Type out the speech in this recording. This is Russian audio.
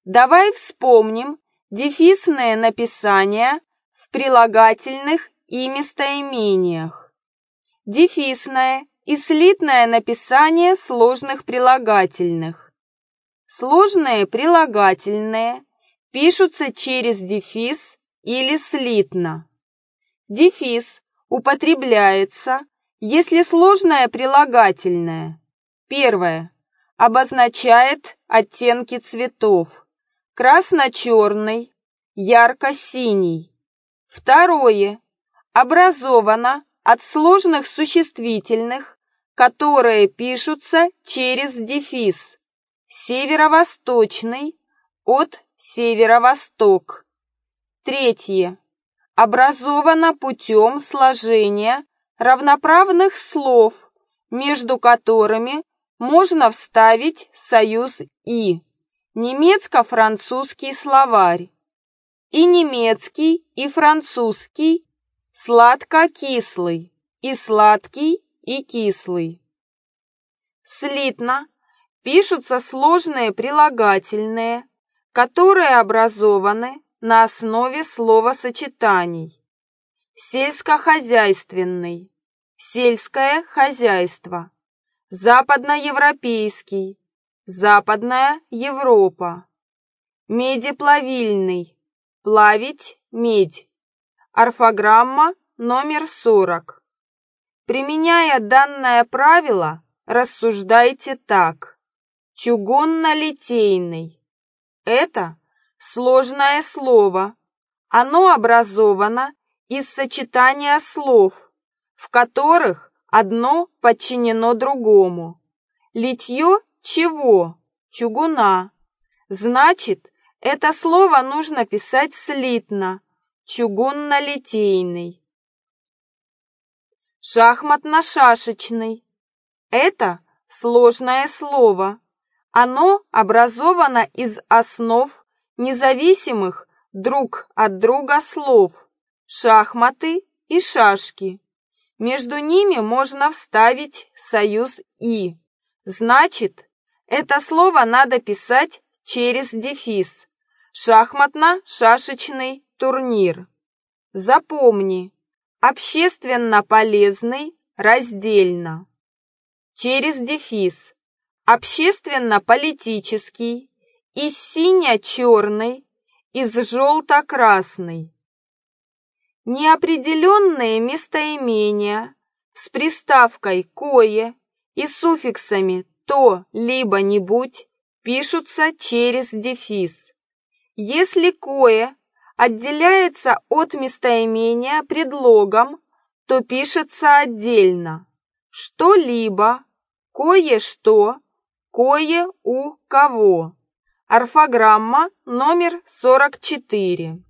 Давай вспомним дефисное написание в прилагательных и местоимениях. Дефисное и слитное написание сложных прилагательных. Сложные прилагательные пишутся через дефис или слитно. Дефис употребляется, если сложное прилагательное, первое, обозначает оттенки цветов, красно-черный, ярко-синий. Второе, образовано от сложных существительных, которые пишутся через дефис, северо-восточный, от северо-восток. Третье, образовано путем сложения равноправных слов, между которыми можно вставить союз «и». Немецко-французский словарь. И немецкий, и французский сладко-кислый, и сладкий, и кислый. Слитно пишутся сложные прилагательные, которые образованы на основе словосочетаний. Сельскохозяйственный, сельское хозяйство, западноевропейский, Западная Европа, медиплавильный, плавить медь, орфограмма номер 40. Применяя данное правило, рассуждайте так. Чугунно-литейный. Это сложное слово. Оно образовано из сочетания слов, в которых одно подчинено другому. Литье чего? Чугуна. Значит, это слово нужно писать слитно. Чугунно-литейный. Шахматно-шашечный. Это сложное слово. Оно образовано из основ независимых друг от друга слов шахматы и шашки. Между ними можно вставить союз «и». Значит, это слово надо писать через дефис. Шахматно-шашечный турнир. Запомни, общественно полезный раздельно. Через дефис. Общественно-политический, из сине-черный, из желто-красный. Неопределенные местоимения с приставкой «кое» и суффиксами «то» либо «нибудь» пишутся через дефис. Если «кое» отделяется от местоимения предлогом, то пишется отдельно. Что-либо, кое-что, кое у кого. Орфограмма номер 44.